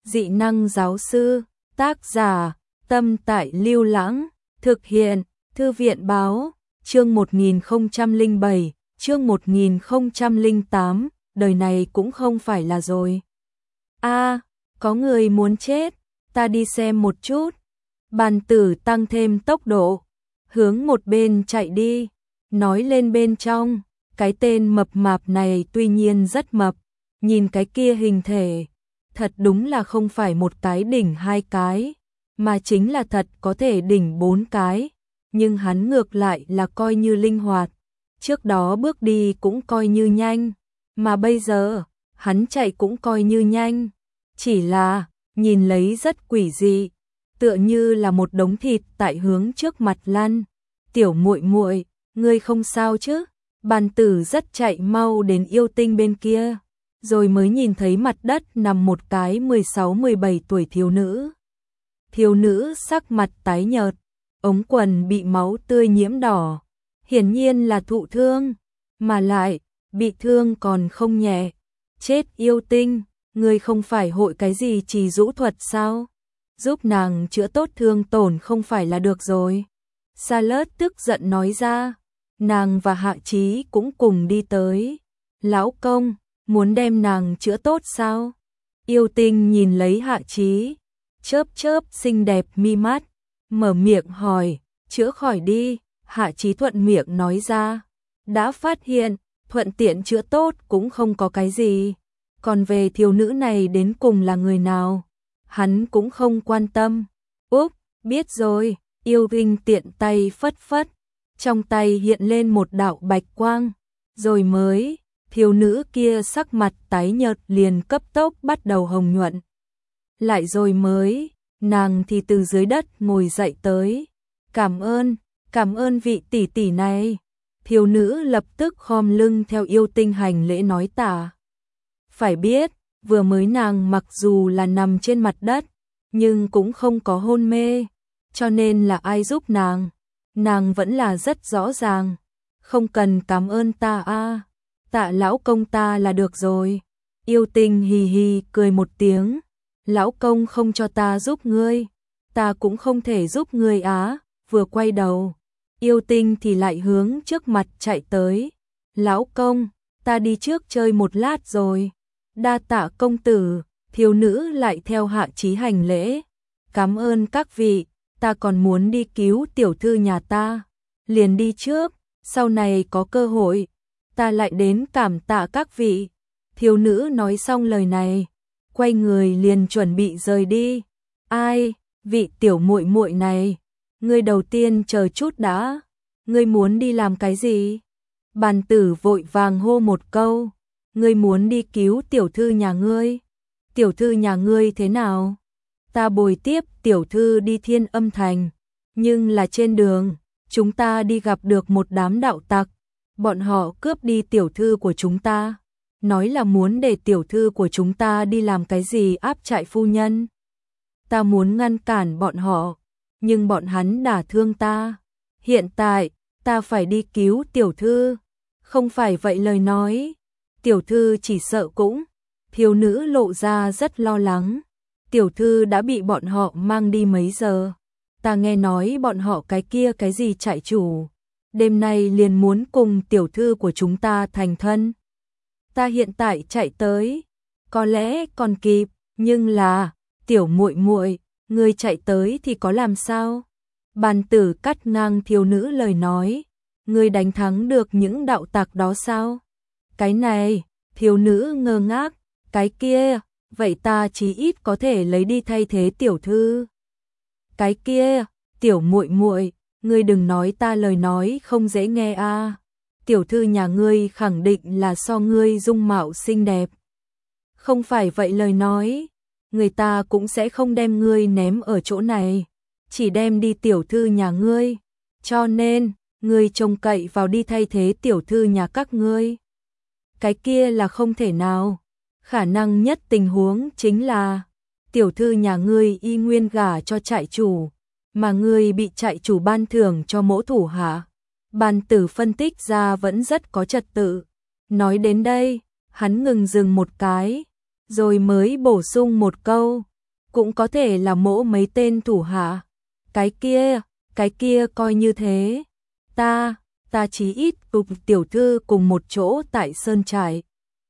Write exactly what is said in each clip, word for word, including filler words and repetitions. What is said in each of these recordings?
Dị năng giáo sư, tác giả, Tâm Tại Lưu Lãng, thực hiện, Thư viện báo, chương một nghìn không trăm lẻ bảy, chương một nghìn không trăm lẻ tám, đời này cũng không phải là rồi. A, có người muốn chết, ta đi xem một chút. Bàn tử tăng thêm tốc độ, hướng một bên chạy đi, nói lên bên trong, cái tên mập mạp này tuy nhiên rất mập, nhìn cái kia hình thể, thật đúng là không phải một cái đỉnh hai cái, mà chính là thật có thể đỉnh bốn cái, nhưng hắn ngược lại là coi như linh hoạt, trước đó bước đi cũng coi như nhanh, mà bây giờ, hắn chạy cũng coi như nhanh, chỉ là, nhìn lấy rất quỷ dị, tựa như là một đống thịt tại hướng trước mặt lăn. Tiểu muội muội, ngươi không sao chứ? Bàn tử rất chạy mau đến yêu tinh bên kia, rồi mới nhìn thấy mặt đất nằm một cái mười sáu mười bảy tuổi thiếu nữ. Thiếu nữ sắc mặt tái nhợt, ống quần bị máu tươi nhiễm đỏ, hiển nhiên là thụ thương, mà lại, bị thương còn không nhẹ. Chết yêu tinh, ngươi không phải hội cái gì trì rũ thuật sao? Giúp nàng chữa tốt thương tổn không phải là được rồi. Sa Lớt tức giận nói ra, nàng và Hạ Chí cũng cùng đi tới. Lão công, muốn đem nàng chữa tốt sao? Yêu tinh nhìn lấy Hạ Chí, chớp chớp xinh đẹp mi mắt, mở miệng hỏi, chữa khỏi đi. Hạ Chí thuận miệng nói ra, đã phát hiện, thuận tiện chữa tốt cũng không có cái gì. Còn về thiếu nữ này đến cùng là người nào, hắn cũng không quan tâm. Úp, biết rồi, yêu tinh tiện tay phất phất, trong tay hiện lên một đạo bạch quang, rồi mới, thiếu nữ kia sắc mặt tái nhợt liền cấp tốc bắt đầu hồng nhuận. Lại rồi mới, nàng thì từ dưới đất ngồi dậy tới, cảm ơn, cảm ơn vị tỷ tỷ này. Thiếu nữ lập tức khom lưng theo yêu tinh hành lễ nói tạ. Phải biết, vừa mới nàng mặc dù là nằm trên mặt đất, nhưng cũng không có hôn mê, cho nên là ai giúp nàng, nàng vẫn là rất rõ ràng, không cần cảm ơn ta a, tạ lão công ta là được rồi. Yêu tinh hì hì cười một tiếng, lão công không cho ta giúp ngươi, ta cũng không thể giúp ngươi á. Vừa quay đầu, yêu tinh thì lại hướng trước mặt chạy tới, lão công, ta đi trước chơi một lát rồi. Đa tạ công tử. Thiếu nữ lại theo Hạ Chí hành lễ, cảm ơn các vị, ta còn muốn đi cứu tiểu thư nhà ta, liền đi trước, sau này có cơ hội, ta lại đến cảm tạ các vị. Thiếu nữ nói xong lời này, quay người liền chuẩn bị rời đi. Ai, vị tiểu muội muội này, ngươi đầu tiên chờ chút đã, ngươi muốn đi làm cái gì? Bàn tử vội vàng hô một câu, ngươi muốn đi cứu tiểu thư nhà ngươi. Tiểu thư nhà ngươi thế nào? Ta bồi tiếp tiểu thư đi Thiên Âm Thành, nhưng là trên đường, chúng ta đi gặp được một đám đạo tặc, bọn họ cướp đi tiểu thư của chúng ta, nói là muốn để tiểu thư của chúng ta đi làm cái gì áp trại phu nhân. Ta muốn ngăn cản bọn họ, nhưng bọn hắn đả thương ta. Hiện tại, ta phải đi cứu tiểu thư, không phải vậy lời nói, tiểu thư chỉ sợ cũng. Thiếu nữ lộ ra rất lo lắng, tiểu thư đã bị bọn họ mang đi mấy giờ, ta nghe nói bọn họ cái kia cái gì trại chủ, đêm nay liền muốn cùng tiểu thư của chúng ta thành thân. Ta hiện tại chạy tới, có lẽ còn kịp, nhưng là, tiểu muội muội, ngươi chạy tới thì có làm sao? Bàn tử cắt ngang thiếu nữ lời nói, ngươi đánh thắng được những đạo tặc đó sao? Cái này, thiếu nữ ngơ ngác. Cái kia, vậy ta chí ít có thể lấy đi thay thế tiểu thư. Cái kia, tiểu muội muội, ngươi đừng nói ta lời nói không dễ nghe a. Tiểu thư nhà ngươi khẳng định là so ngươi dung mạo xinh đẹp. Không phải vậy lời nói, người ta cũng sẽ không đem ngươi ném ở chỗ này, chỉ đem đi tiểu thư nhà ngươi. Cho nên, ngươi trông cậy vào đi thay thế tiểu thư nhà các ngươi. Cái kia là không thể nào. Khả năng nhất tình huống chính là tiểu thư nhà ngươi y nguyên gả cho trại chủ, mà ngươi bị trại chủ ban thưởng cho mỗ thủ hạ. Bàn tử phân tích ra vẫn rất có trật tự. Nói đến đây, hắn ngừng dừng một cái, rồi mới bổ sung một câu, cũng có thể là mỗ mấy tên thủ hạ. Cái kia, cái kia coi như thế. Ta, ta chí ít cùng tiểu thư cùng một chỗ tại Sơn Trại.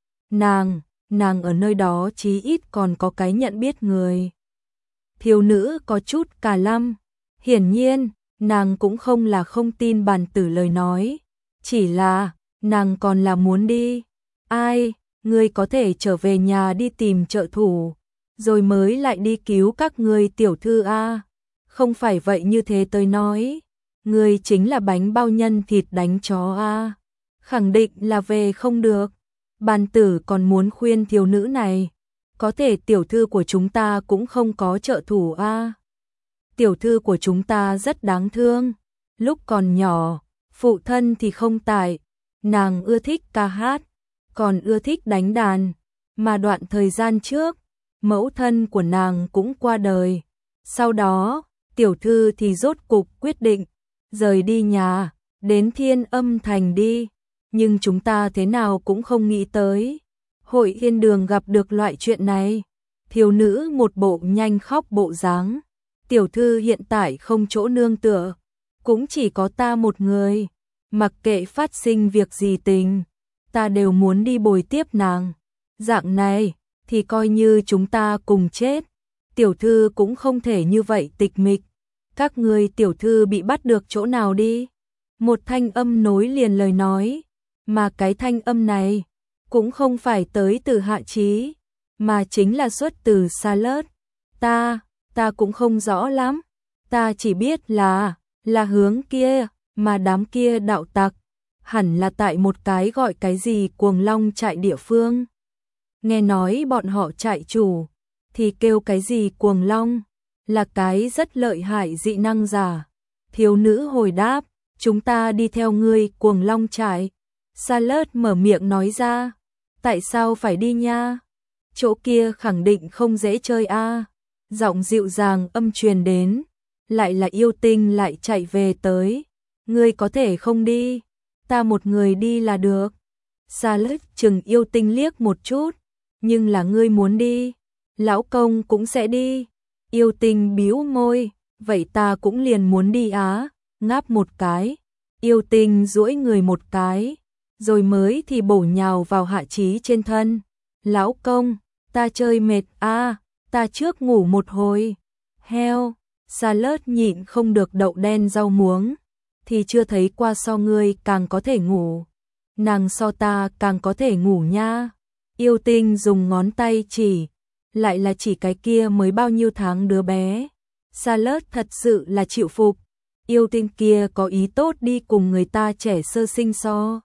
Nàng, nàng ở nơi đó chí ít còn có cái nhận biết người. Thiếu nữ có chút cà lăm, hiển nhiên, nàng cũng không là không tin bàn tử lời nói, chỉ là, nàng còn là muốn đi. Ai, ngươi có thể trở về nhà đi tìm trợ thủ, rồi mới lại đi cứu các ngươi tiểu thư a. Không phải vậy như thế tôi nói, ngươi chính là bánh bao nhân thịt đánh chó a. Khẳng định là về không được. Bàn tử còn muốn khuyên thiếu nữ này, có thể tiểu thư của chúng ta cũng không có trợ thủ a. Tiểu thư của chúng ta rất đáng thương, lúc còn nhỏ, phụ thân thì không tại, nàng ưa thích ca hát, còn ưa thích đánh đàn, mà đoạn thời gian trước, mẫu thân của nàng cũng qua đời. Sau đó, tiểu thư thì rốt cục quyết định, rời đi nhà, đến Thiên Âm Thành đi. Nhưng chúng ta thế nào cũng không nghĩ tới, Hội Yên Đường gặp được loại chuyện này. Thiếu nữ một bộ nhanh khóc bộ dáng. Tiểu thư hiện tại không chỗ nương tựa, cũng chỉ có ta một người. Mặc kệ phát sinh việc gì tình, ta đều muốn đi bồi tiếp nàng. Dạng này, thì coi như chúng ta cùng chết. Tiểu thư cũng không thể như vậy tịch mịch. Các ngươi tiểu thư bị bắt được chỗ nào đi? Một thanh âm nối liền lời nói. Mà cái thanh âm này cũng không phải tới từ Hạ Chí, mà chính là xuất từ Charlotte. Ta, ta cũng không rõ lắm. Ta chỉ biết là, là hướng kia, mà đám kia đạo tặc, hẳn là tại một cái gọi cái gì Cuồng Long trại địa phương. Nghe nói bọn họ trại chủ, thì kêu cái gì Cuồng Long, là cái rất lợi hại dị năng giả. Thiếu nữ hồi đáp, chúng ta đi theo ngươi Cuồng Long trại. Charlotte mở miệng nói ra, tại sao phải đi nha? Chỗ kia khẳng định không dễ chơi a. Giọng dịu dàng âm truyền đến, lại là yêu tinh lại chạy về tới. Ngươi có thể không đi, ta một người đi là được. Charlotte chừng yêu tinh liếc một chút, nhưng là ngươi muốn đi, lão công cũng sẽ đi. Yêu tinh bĩu môi, vậy ta cũng liền muốn đi á, ngáp một cái. Yêu tinh duỗi người một cái, rồi mới thì bổ nhào vào Hạ Chí trên thân. Lão công, ta chơi mệt a, ta trước ngủ một hồi. Heo, Charlotte nhịn không được đậu đen rau muống, thì chưa thấy qua so ngươi càng có thể ngủ. Nàng so ta càng có thể ngủ nha. Yêu tinh dùng ngón tay chỉ, lại là chỉ cái kia mới bao nhiêu tháng đứa bé. Charlotte thật sự là chịu phục. Yêu tinh kia có ý tốt đi cùng người ta trẻ sơ sinh so.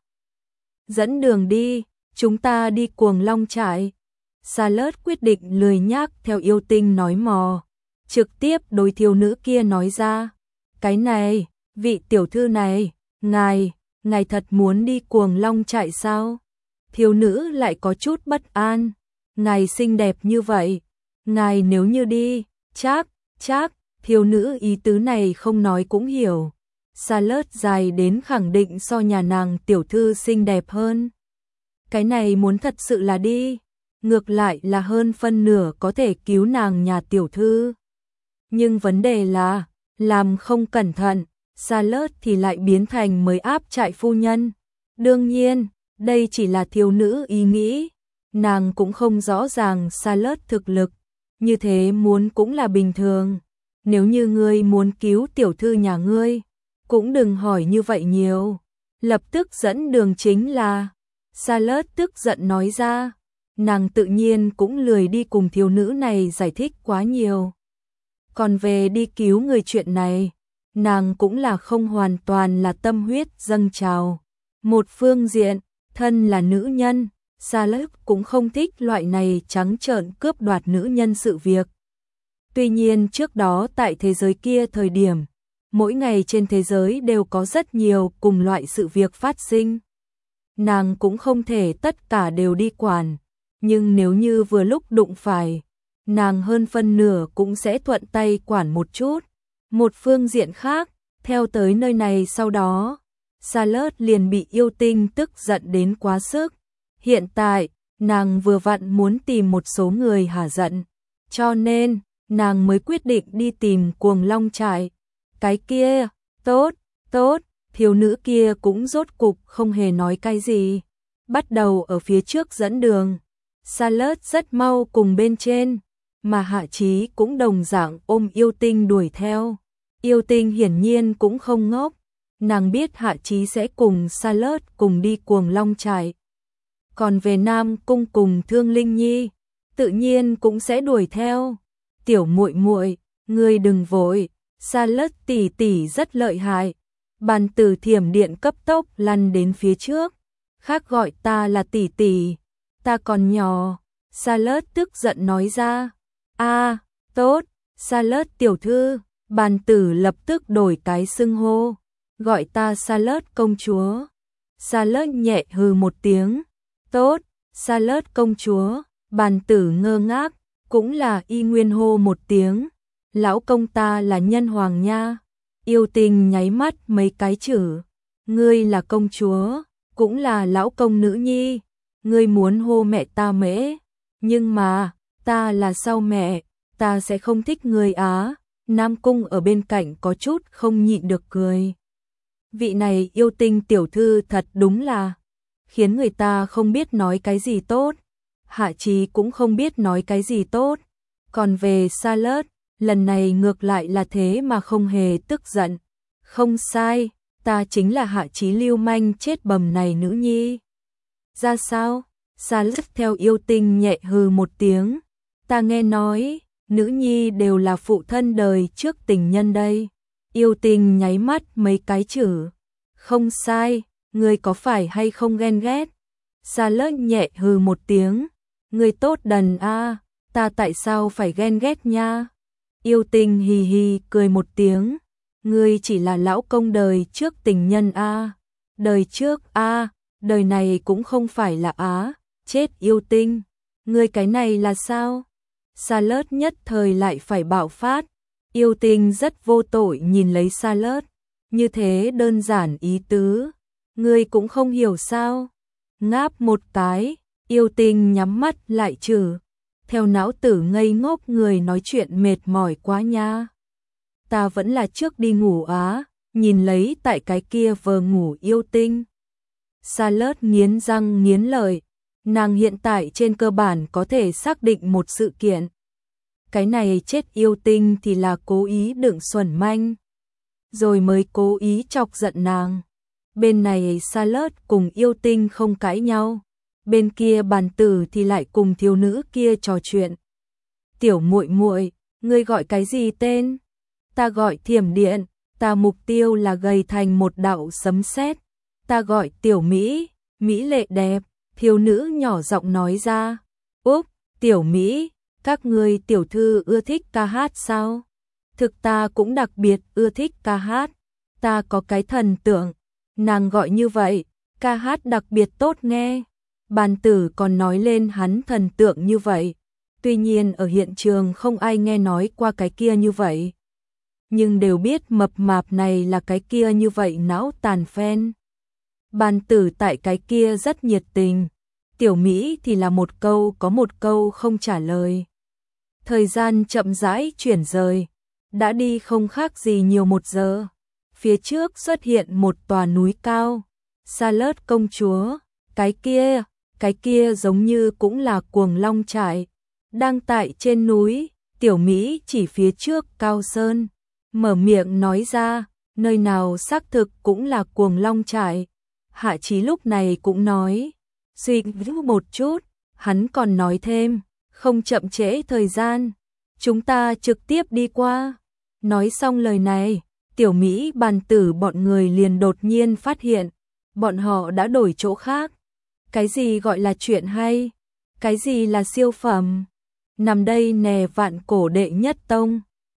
Dẫn đường đi, chúng ta đi Cuồng Long trại. Charlotte quyết định lười nhác theo yêu tinh nói mò, trực tiếp đối thiếu nữ kia nói ra. Cái này, vị tiểu thư này, ngài, ngài thật muốn đi Cuồng Long trại sao? Thiếu nữ lại có chút bất an. Ngài xinh đẹp như vậy, ngài nếu như đi, chắc, chắc, thiếu nữ ý tứ này không nói cũng hiểu. Charlotte dài đến khẳng định so nhà nàng tiểu thư xinh đẹp hơn. Cái này muốn thật sự là đi, ngược lại là hơn phân nửa có thể cứu nàng nhà tiểu thư. Nhưng vấn đề là, làm không cẩn thận, Charlotte thì lại biến thành mới áp trại phu nhân. Đương nhiên, đây chỉ là thiếu nữ ý nghĩ, nàng cũng không rõ ràng Charlotte thực lực, như thế muốn cũng là bình thường. Nếu như ngươi muốn cứu tiểu thư nhà ngươi, cũng đừng hỏi như vậy nhiều. Lập tức dẫn đường chính là. Charlotte tức giận nói ra. Nàng tự nhiên cũng lười đi cùng thiếu nữ này giải thích quá nhiều. Còn về đi cứu người chuyện này, nàng cũng là không hoàn toàn là tâm huyết dâng trào. Một phương diện, thân là nữ nhân, Charlotte cũng không thích loại này trắng trợn cướp đoạt nữ nhân sự việc. Tuy nhiên trước đó tại thế giới kia thời điểm, mỗi ngày trên thế giới đều có rất nhiều cùng loại sự việc phát sinh. Nàng cũng không thể tất cả đều đi quản, nhưng nếu như vừa lúc đụng phải, nàng hơn phân nửa cũng sẽ thuận tay quản một chút. Một phương diện khác, theo tới nơi này sau đó, Charlotte liền bị yêu tinh tức giận đến quá sức. Hiện tại, nàng vừa vặn muốn tìm một số người hả giận, cho nên, nàng mới quyết định đi tìm Cuồng Long trại. Cái kia, tốt, tốt, thiếu nữ kia cũng rốt cục không hề nói cái gì. Bắt đầu ở phía trước dẫn đường. Charlotte rất mau cùng bên trên, mà Hạ Chí cũng đồng dạng ôm Yêu Tinh đuổi theo. Yêu Tinh hiển nhiên cũng không ngốc, nàng biết Hạ Chí sẽ cùng Charlotte cùng đi Cuồng Long trại. Còn về Nam Cung cùng Thương Linh Nhi, tự nhiên cũng sẽ đuổi theo. Tiểu muội muội, ngươi đừng vội, Charlotte tỷ tỷ rất lợi hại. Bàn tử thiểm điện cấp tốc lăn đến phía trước, khác gọi ta là tỷ tỷ, ta còn nhỏ. Charlotte tức giận nói ra. A, tốt, Charlotte tiểu thư. Bàn tử lập tức đổi cái xưng hô, gọi ta Charlotte công chúa. Charlotte nhẹ hừ một tiếng. Tốt, Charlotte công chúa. Bàn tử ngơ ngác, cũng là y nguyên hô một tiếng. Lão công ta là nhân hoàng nha. Yêu Tinh nháy mắt mấy cái chữ. Ngươi là công chúa, cũng là lão công nữ nhi. Ngươi muốn hô mẹ ta mễ, nhưng mà, ta là sao mẹ, ta sẽ không thích ngươi á. Nam Cung ở bên cạnh có chút không nhịn được cười. Vị này Yêu Tinh tiểu thư thật đúng là khiến người ta không biết nói cái gì tốt. Hạ Chí cũng không biết nói cái gì tốt. Còn về Charlotte, lần này ngược lại là thế mà không hề tức giận. Không sai, ta chính là Hạ Chí lưu manh chết bầm này nữ nhi. Ra sao? Charlotte theo Yêu Tinh nhẹ hừ một tiếng. Ta nghe nói, nữ nhi đều là phụ thân đời trước tình nhân đây. Yêu Tinh nháy mắt mấy cái chữ. Không sai, ngươi có phải hay không ghen ghét? Charlotte nhẹ hừ một tiếng. Ngươi tốt đần a, ta tại sao phải ghen ghét nha? Yêu Tinh hì hì cười một tiếng. Ngươi chỉ là lão công đời trước tình nhân a. Đời trước a, đời này cũng không phải là á. Chết Yêu Tinh, ngươi cái này là sao? Charlotte nhất thời lại phải bạo phát. Yêu Tinh rất vô tội nhìn lấy Charlotte. Như thế đơn giản ý tứ, ngươi cũng không hiểu sao? Ngáp một cái, Yêu Tinh nhắm mắt lại trừ. Theo não tử ngây ngốc người nói chuyện mệt mỏi quá nha. Ta vẫn là trước đi ngủ á, nhìn lấy tại cái kia vờ ngủ Yêu Tinh. Charlotte nghiến răng nghiến lợi, nàng hiện tại trên cơ bản có thể xác định một sự kiện. Cái này chết Yêu Tinh thì là cố ý đựng xuẩn manh, rồi mới cố ý chọc giận nàng. Bên này Charlotte cùng Yêu Tinh không cãi nhau, bên kia Bàn tử thì lại cùng thiếu nữ kia trò chuyện. Tiểu muội muội, ngươi gọi cái gì tên? Ta gọi Thiểm Điện, ta mục tiêu là gầy thành một đạo sấm sét. Ta gọi Tiểu Mỹ, mỹ lệ đẹp. Thiếu nữ nhỏ giọng nói ra. Úp, Tiểu Mỹ, các ngươi tiểu thư ưa thích ca hát sao? Thực ta cũng đặc biệt ưa thích ca hát. Ta có cái thần tượng, nàng gọi như vậy, ca hát đặc biệt tốt nghe. Bàn tử còn nói lên hắn thần tượng như vậy. Tuy nhiên ở hiện trường không ai nghe nói qua cái kia như vậy, nhưng đều biết mập mạp này là cái kia như vậy não tàn phen. Bàn tử tại cái kia rất nhiệt tình, Tiểu Mỹ thì là một câu có một câu không trả lời. Thời gian chậm rãi chuyển rời, đã đi không khác gì nhiều một giờ. Phía trước xuất hiện một tòa núi cao. Charlotte công chúa, cái kia, cái kia giống như cũng là Cuồng Long trại. Đang tại trên núi, Tiểu Mỹ chỉ phía trước cao sơn, mở miệng nói ra, nơi nào xác thực cũng là Cuồng Long trại. Hạ Chí lúc này cũng nói, suy nghĩ một chút, hắn còn nói thêm, không chậm trễ thời gian, chúng ta trực tiếp đi qua. Nói xong lời này, Tiểu Mỹ Bàn tử bọn người liền đột nhiên phát hiện, bọn họ đã đổi chỗ khác. Cái gì gọi là chuyện hay? Cái gì là siêu phẩm? Nằm đây nè vạn cổ đệ nhất tông.